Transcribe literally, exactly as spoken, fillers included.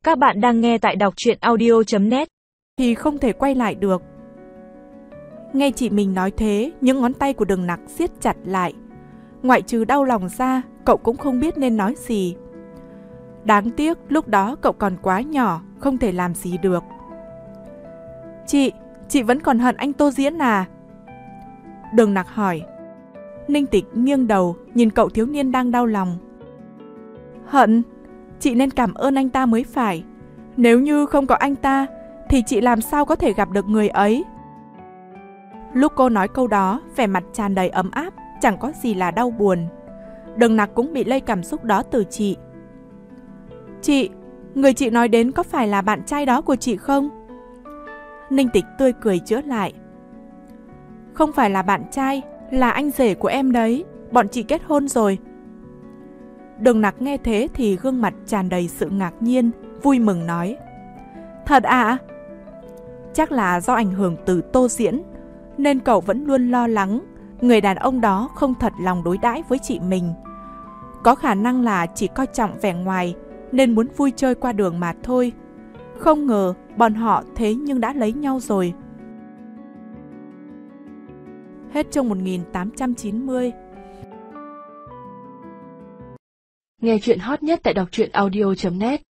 Các bạn đang nghe tại đọc truyện audio chấm net. Thì không thể quay lại được. Nghe chị mình nói thế, những ngón tay của Đường Nặc siết chặt lại. Ngoại trừ đau lòng ra, cậu cũng không biết nên nói gì. Đáng tiếc lúc đó cậu còn quá nhỏ, không thể làm gì được. Chị, chị vẫn còn hận anh Tô Diễn à? Đường Nặc hỏi. Ninh Tịch nghiêng đầu, nhìn cậu thiếu niên đang đau lòng. Hận? Chị nên cảm ơn anh ta mới phải. Nếu như không có anh ta, thì chị làm sao có thể gặp được người ấy? Lúc cô nói câu đó, vẻ mặt tràn đầy ấm áp, chẳng có gì là đau buồn. Đường Nặc cũng bị lây cảm xúc đó từ chị. Chị, người chị nói đến có phải là bạn trai đó của chị không? Ninh Tịch tươi cười chữa lại. Không phải là bạn trai, là anh rể của em đấy. Bọn chị kết hôn rồi. Đường Nặc nghe thế thì gương mặt tràn đầy sự ngạc nhiên, vui mừng nói. Thật ạ? Chắc là do ảnh hưởng từ Tô Diễn, nên cậu vẫn luôn lo lắng người đàn ông đó không thật lòng đối đãi với chị mình. Có khả năng là chỉ coi trọng vẻ ngoài nên muốn vui chơi qua đường mà thôi. Không ngờ bọn họ thế nhưng đã lấy nhau rồi. Hết chương một nghìn tám trăm chín mươi. Nghe chuyện hot nhất tại đọc truyện audio chấm net.